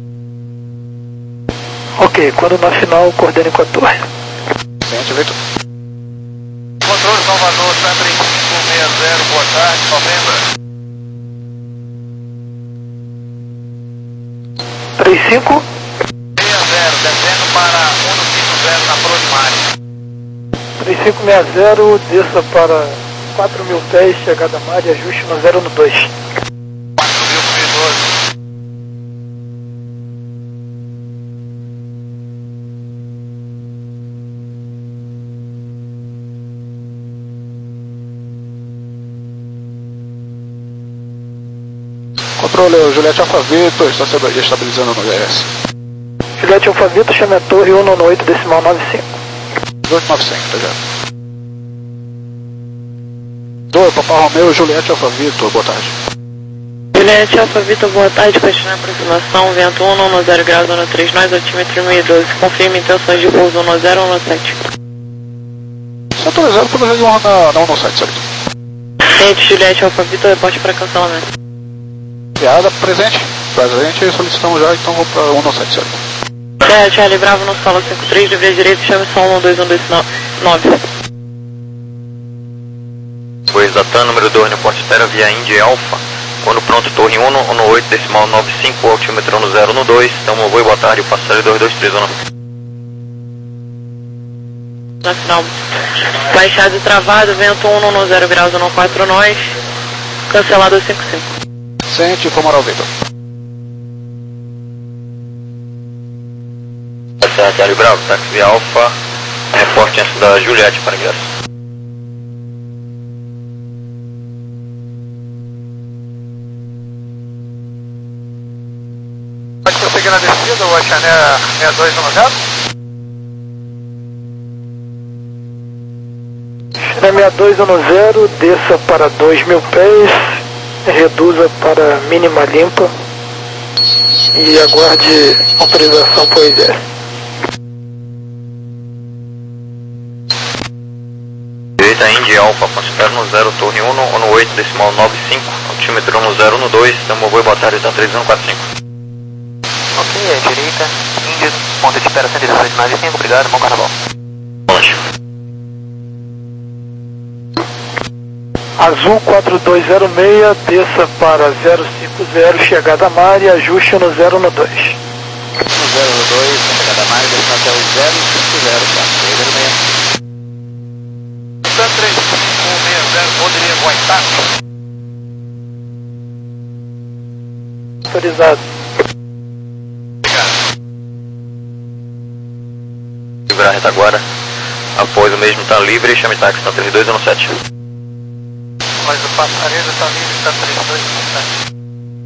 Ok, quando na final, coordene com a torre. Sente, Vitor. Controle Salvador, Sandra cinco seis zero, boa tarde, Novembro. três cinco. seis zero, descendo para um cinco zero na Pro de Mari. três cinco seis zero, desça para quatro mil pés, chegada Mari, ajuste no zero no dois. quatro mil e doze. Controle, Juliette Alfa Vitor, está se estabilizando no G S. Juliette Alfa Vitor, chame a torre um nove oito, decimal nove cinco. oito nove cinco, tá já. Dor, Papai Romeu, Juliette Alfa Vitor, boa tarde. Juliette Alfa Vitor, boa tarde, continua a aproximação, vento um zero graus, zona três, nós, altímetro mil e doze, confirme intenções de pouso um zero um sete. Você autorizado pelo G um na, na um sete, certo? Gente, Juliette Alfa Vitor, reporte para cancelamento. Piada, presente. Presente, solicitamos já, então vou para um sete, certo? É, Charlie Bravo, no solo cinco três, livre à direita, chame só um dois um dois nove. Pois da TAM, número dois, no porte espera via Indy Alpha. Quando pronto, torre um, um oito, decimal nove cinco, altímetro no zero no dois. Então, uma boa tarde, o passageiro dois dois três um. Na final, baixado e travado, vento um um zero graus, zona quatro, nós, cancelado cinco cinco. Sente, Comoral Vitor. Essa é a Charlie Bravo, táxi via Alpha, reporte antes da Juliette para ingresso. Pode prosseguir na descida, o Xané seis dois um zero? Cessna sessenta e dois dez, desça para dois mil pés, reduza para mínima limpa e aguarde autorização por I D S. Direita Indy Alpha, considera no zero, torre um, no oito, decimal nove cinco, altímetro no zero um dois, tamo voo e boa tarde, tá três um quatro cinco. Ok, é direita, Indy, ponta de espera cento e dezesseis nove cinco, obrigado, bom carnaval. Longe. Azul quatro dois zero seis, desça para zero cinco zero, chegada a mar e ajuste no zero um dois. No zero um dois, chegada a mar, desça até o zero cinco zero, quatro dois zero seis. Sun três cinco seis zero, poderia aguentar? Autorizado. Obrigado. Livrar a retaguarda. Após o mesmo tá livre, chame táxi na três dois um sete. Mas o passageiro está livre, está três dois um sete.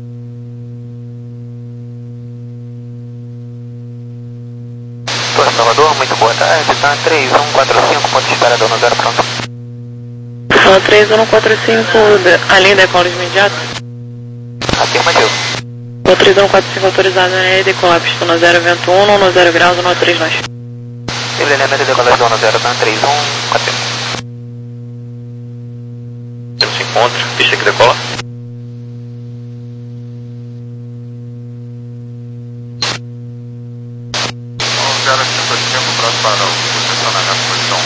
Torre Salvador, muito boa tarde, tá três um quatro cinco, ponto de espera, dona zero, pronto. Só três um quatro cinco, além da decola imediata. Afirmativo. O três um quatro cinco autorizado na decolar, pistona zero, vento um, no zero graus, no três nós. Livre elemento de decolagem dona zero, tá três um quatro cinco. Se encontra, pista que decola. O zero cinco cinco para o posicionamento posição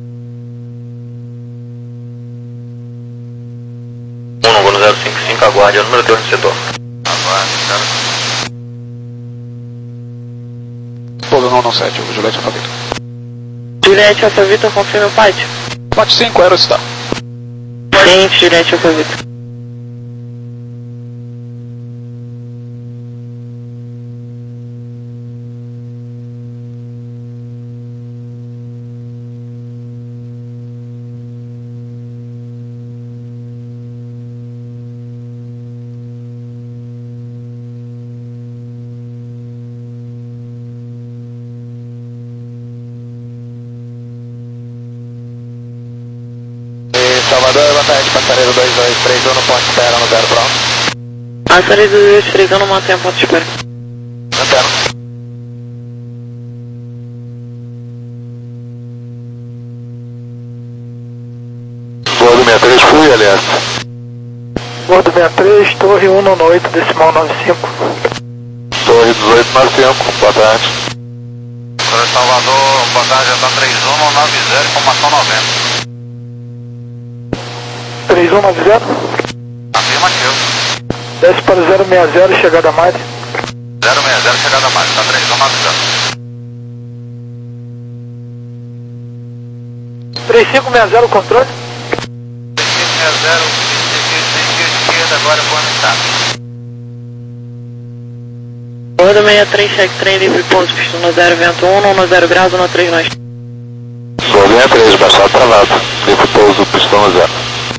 um. um no Golo zero cinco cinco, aguarde o número dois no setor. Aguarde, zero. Todo não, não sete, o Juliette Alfa Vitor. Juliette Alfa Vitor, confirma o pátio. Pátio cinco, Aerostar. Gente, Juliette Alfa Vitor. Salvador, boa tarde, passageiro dois dois três um no ponto de espera no zero pronto. Passageiro dois dois três um, mantém o ponto de espera. Mantendo. Bordo sessenta e três, fui, aliás. Bordo sessenta e três, torre um nove oito, decimal nove cinco. Torre dezoito nove cinco, boa tarde. Torre Salvador, boa tarde, tá três um nove zero, informação noventa. três um nove zero, Afirmativo. desce para zero seis zero, chegada a mar. zero seis zero, chegada a mais, tá três um nove zero. três cinco seis zero, controle. três cinco seis zero, sentido esquerda, agora voando em táxi. Bordo sessenta e três, check trem livre, ponto, pistona zero, vento um, no zero graus, no três nós. Bordo sessenta e três, baixado travado. Livre pouso, pistão zero.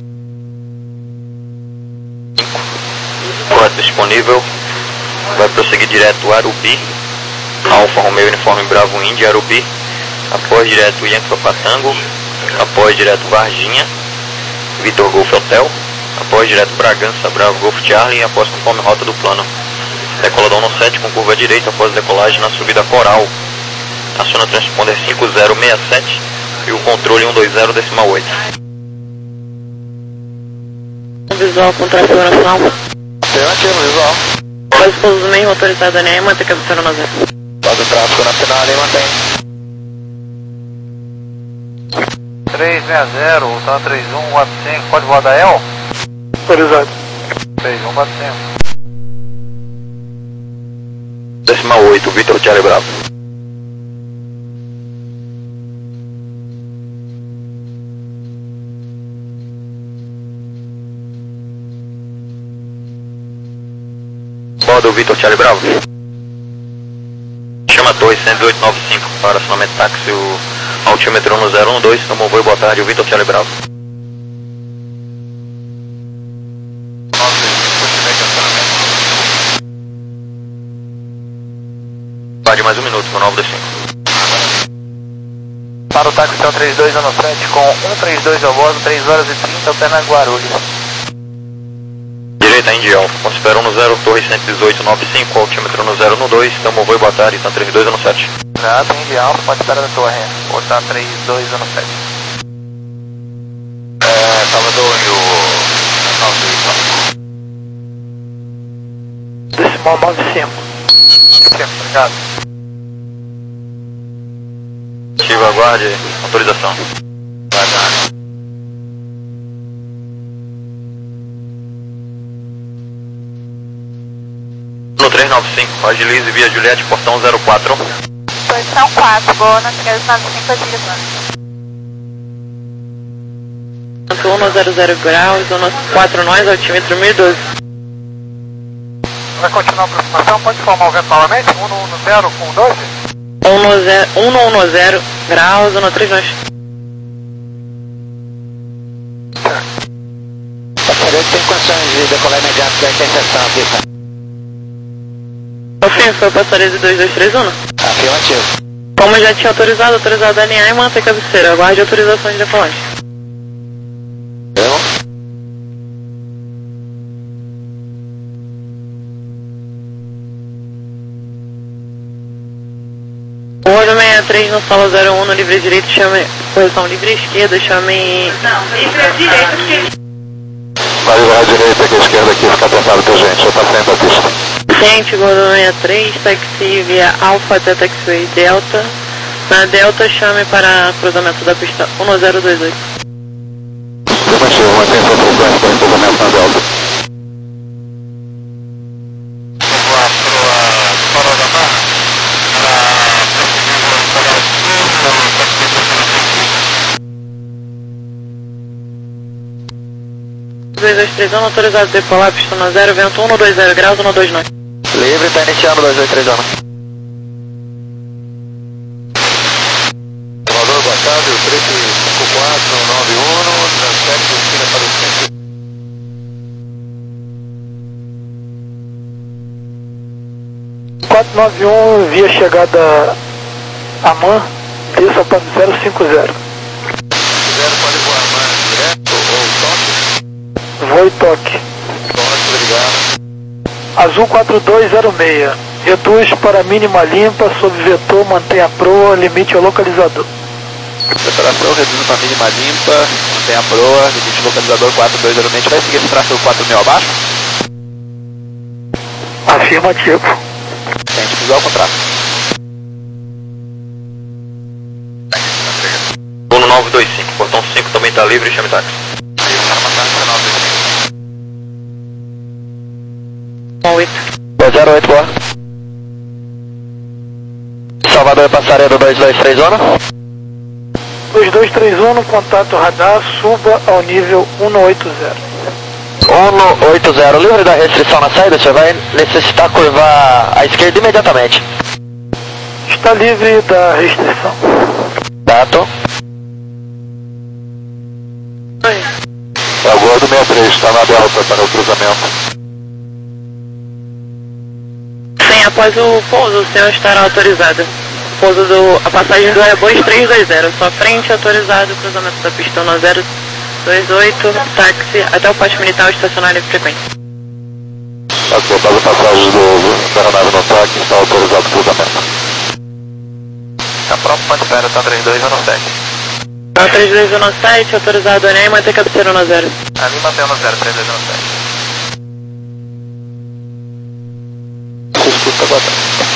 Rota disponível. Vai prosseguir direto Arubi. Alfa Romeo Uniforme Bravo Indy, Arubi. Após direto Yankee Papa Tango. Após direto Varginha. Vitor Golf Hotel. Após direto Bragança, Bravo Golf Charlie. Após conforme rota do plano. Decolador no sete com curva direita após decolagem na subida Coral. Aciona transponder cinco zero seis sete e o controle um dois zero decimal oito. Visual com configuração. Afirmativo, visual. Faz o pouso do meio, autorizado a N E, mantém cabeceira no zero. Faz o tráfego nacional ali, mantém. três seis zero, tá três um quatro cinco, pode voar da El? Autorizado. três um quatro cinco. Decimal oito, Vitor Charlie Bravo. Bordo Vitor Charlie Bravo. Chama Torre cento e oito nove cinco para acionamento táxi, o altímetro no zero um dois, tomou voo, boa tarde, o Vitor Charlie Bravo. Guarde mais um minuto, com nove dois cinco. Para o táxi um três dois um sete com um três dois ao bordo, três horas e trinta, alterna Guarulhos. Direita Indy Alfa, ponto espera no zero, torre cento e dezoito nove cinco, altímetro no zero um dois, tamo voo e boa tarde, tá três dois um sete. Nada, Indy Alfa, pode espera da torre, ou tá três dois um sete. É, Salvador e o... Decimal nove cinco. Obrigado. Ativa, aguarde, autorização. Aguarde. No três nove cinco, agilize via Juliette, portão zero quatro. Posição quatro, boa, na três nove cinco, agilizando. um zero zero graus, zona quatro nós, altímetro mil e doze. Vai continuar a aproximação, pode formar o vento novamente, um no zero com doze? um no zero graus, zona três nós. Passageiro tem condições de decolar imediato da interseção aqui, tá? Sim, foi o passageiro dois dois três um. Afirmativo. Como já tinha autorizado, autorizado a alinhar e manter cabeceira. Aguarde autorização de decolagem. Eu? Bordo sessenta e três no solo zero um no livre direito, chame... Correção livre esquerda, chame... Não, livre direito, porque... Vai virar a direita que a esquerda aqui fica apertado pra gente, já tá saindo da pista. Ciente, Gordo sessenta e três, taxi via Alpha até taxiway Delta. Na Delta, chame para cruzamento da pista um zero dois dois. Afirmativo, mantém sua frequência para cruzamento na Delta. Vamos lá pro Farol da Barra, dois dois três um, autorizado a decolar, pista no zero, vento um dois zero graus, um dois nove. Livre, tá iniciando dois dois três um. Salvador, boa tarde, o três cinco quatro nove um, transfere destina para o centro. quatro nove um, via chegada a Man, desça para zero cinco zero. zero pode voar mais direto ou toque? Voo e toque. Toque, obrigado. Azul quatro dois zero seis. Reduz para mínima limpa, sob vetor, mantém a proa, limite ao localizador. Preparação, reduz para mínima limpa, mantém a proa, limite localizador quatro dois zero seis. Vai seguir esse tráfego quatro mil abaixo? Afirmativo. Tem que usar o contrato. um nove dois cinco, portão cinco também tá livre, chame táxi. aí o cara matar nove dois cinco. dois zero oito, boa. Salvador Passaredo dois dois três um. dois dois três um, no contato radar, suba ao nível um oito zero. um oito zero, livre da restrição na saída, você vai necessitar curvar à esquerda imediatamente. Está livre da restrição. Dato. É o Gordo sessenta e três, está na Delta para o cruzamento. Sim, após o pouso, o senhor estará autorizado. O pouso do... a passagem do Airbus três dois zero, sua frente autorizado, cruzamento da pista no zero dois oito, táxi até o posto militar estacionário frequente. Ok, para a passagem do da aeronave no toque, está autorizado o cruzamento. Tá próximo, pode espera, tá três dois um sete. Tá três dois um sete, autorizado a alinhar e manter cabeceira no zero. Ali mantém no zero, três dois um sete. Escuta agora.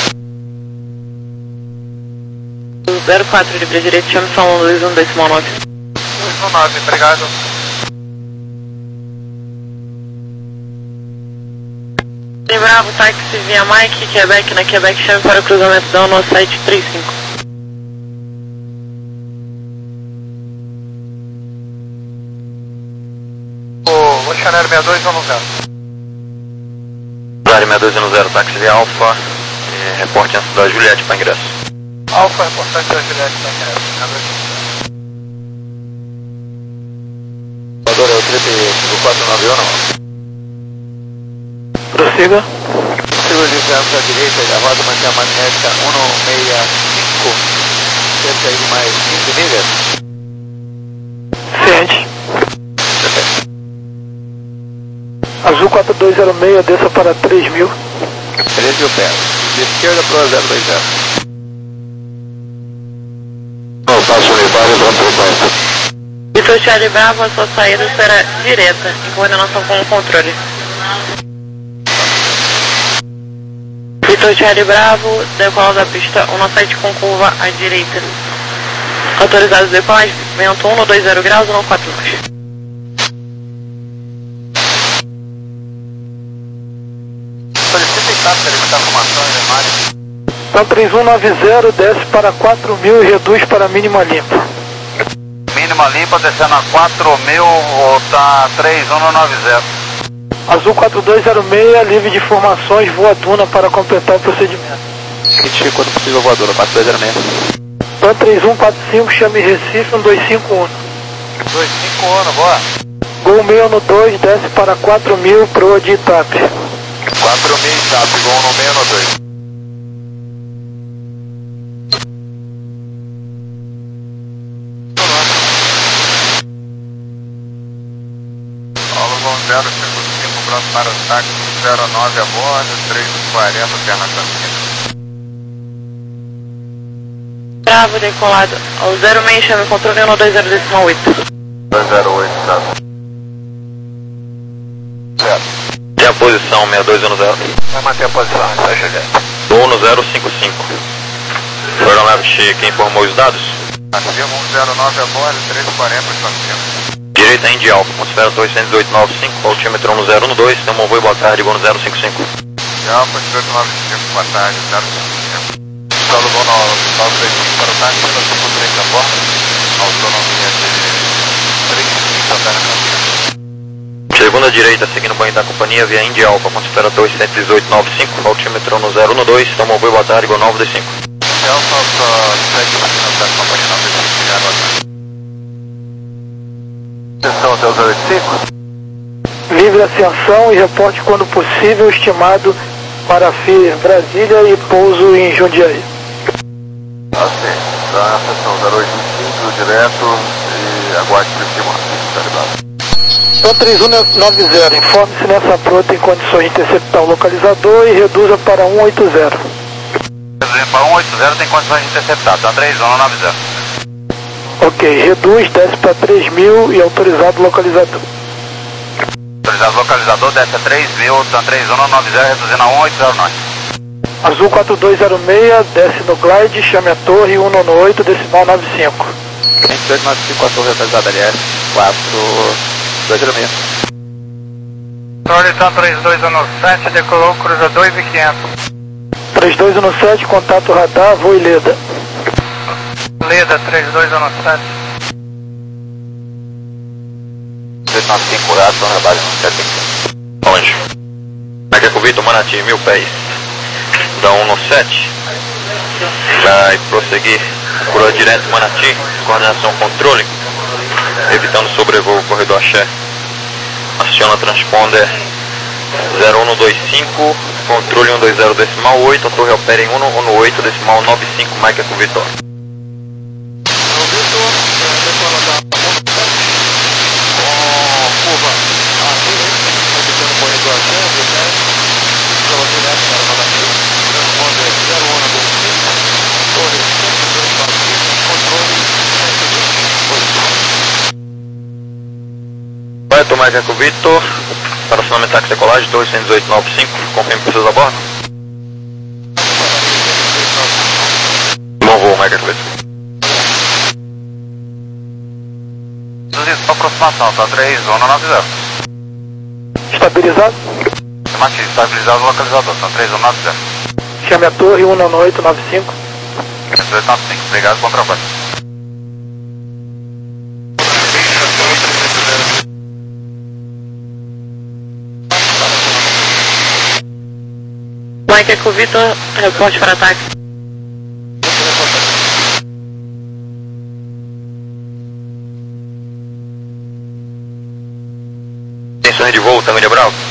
zero quatro, livre direito, chame só um dois um decimal nove. dois um nove, obrigado. Em Bravo, táxi via Mike, Quebec, na Quebec, chame para o cruzamento da no sete três cinco. O Oceaneiro sessenta e dois um zero. Área sessenta e dois um zero, táxi via Alfa, e reporte antes da Juliette para ingresso. Alfa, reportante da Juliette, tá querendo. Salvador, é o três cinco quatro nove um, não? Prossiga. Sigo desviando para a direita da roda, mantém a magnética um seis cinco. cerca aí de mais quinze milhas. Ciente. Azul quatro dois zero seis, desça para três mil. três mil pés. De esquerda para o zero dois zero. Não, faço unidade, vamos por Vitor Charlie Bravo, a sua saída será direta, em coordenação com o controle. Vitor Charlie Bravo, decola da pista um sete com curva à direita. Autorizados decolagem, vento um dois zero graus, um quatro nove. Solicita em TAP, verificar informações em imagem. Então três um nove zero, desce para quatro mil e reduz para mínima limpa. Mínima limpa, descendo a quatro mil, ou tá três um nove zero. Azul quatro dois zero seis, livre de informações, voa duna para completar o procedimento. Kit, quando possível, voadora, quatro dois zero seis. Então três um quatro cinco, chame Recife, um dois cinco um. dois cinco um, boa. Gol meio no dois, desce para quatro mil, proa de Itape. quatro mil, TAP, gol no meio no dois. Paulo João zero cinco cinco, pronto para o táxi, zero nove a bordo, três quarenta, perna campina. Bravo, decolado ao zero seis, chame controle um dois zero decimal oito. dois zero oito, Bravo. Zero. Tem a posição seis dois um zero. Vai manter a posição, está Juliette. um zero cinco cinco. O aeronave quem informou os dados? Ativo um zero nove a bordo, três quarenta, campina. Direita Indy Alfa, atmosfera dois zero oito nove cinco, altímetro um zero um dois, tem um voo boa tarde, gol no zero cinco cinco. Alfa, dezoito nove cinco, boa tarde, zero cinco cinco. Solo voo no nove dois cinco para o táxi, zero cinco três a bordo, autonomia de três cinco até na campina. Segunda direita, seguindo o banho da companhia, via Indy Alfa, atmosfera dois zero oito nove cinco, altímetro no zero um dois, tem um voo boa tarde, gol nove dois cinco. Alfa, segue na final da companhia nove dois cinco, agora. Atenção, zero zero oito cinco. Livre ascensão e reporte quando possível, estimado para F I R Brasília e pouso em Jundiaí. Ok, tá, seção zero oito cinco, direto e aguarde por cima, tá ligado? Então três um nove zero, informe-se nessa proa tem condições de interceptar o localizador e reduza para um oito zero. Para um oito zero tem condições de interceptar, tá três um nove zero. Ok, reduz, desce para três mil e autorizado o localizador. Autorizado localizador, desce a três mil, tá três um nove zero, reduzindo a um oito zero nove. Azul quatro dois zero seis, desce no glide, chame a torre um nove oito, decimal nove cinco. vinte e dois nove cinco, a torre autorizada, aliás, quatro dois zero seis. Horizonte três dois um sete, decolou, cruza dois mil e quinhentos. três dois um sete, contato radar, voo e Leda. Leda três dois um sete. três nove cinco, Rato, na base no sete. Onde? Macaco Vitor, Manati, mil pés. Da um no sete. Vai prosseguir por direto Manati, coordenação controle, evitando sobrevoo corredor Axé. Aciona transponder zero um dois cinco, controle um dois zero decimal oito, a torre opera em um um oito decimal nove cinco, Macaco Vitor. Vai tomar Macaco Vitor, para fundamentar que decolagem dois zero oito nove cinco, confirme pessoas a bordo. Bom voo, Macaco Vitor. Isso, aproximação, tá três um nove zero. Estabilizado? Afirmativo, estabilizado o localizador, tá três um nove zero. Chame a torre um nove oito nove cinco. três oito nove cinco, obrigado, bom trabalho. Macaco Vitor, reporte para ataque. Tensões de voo, Tango de Bravo.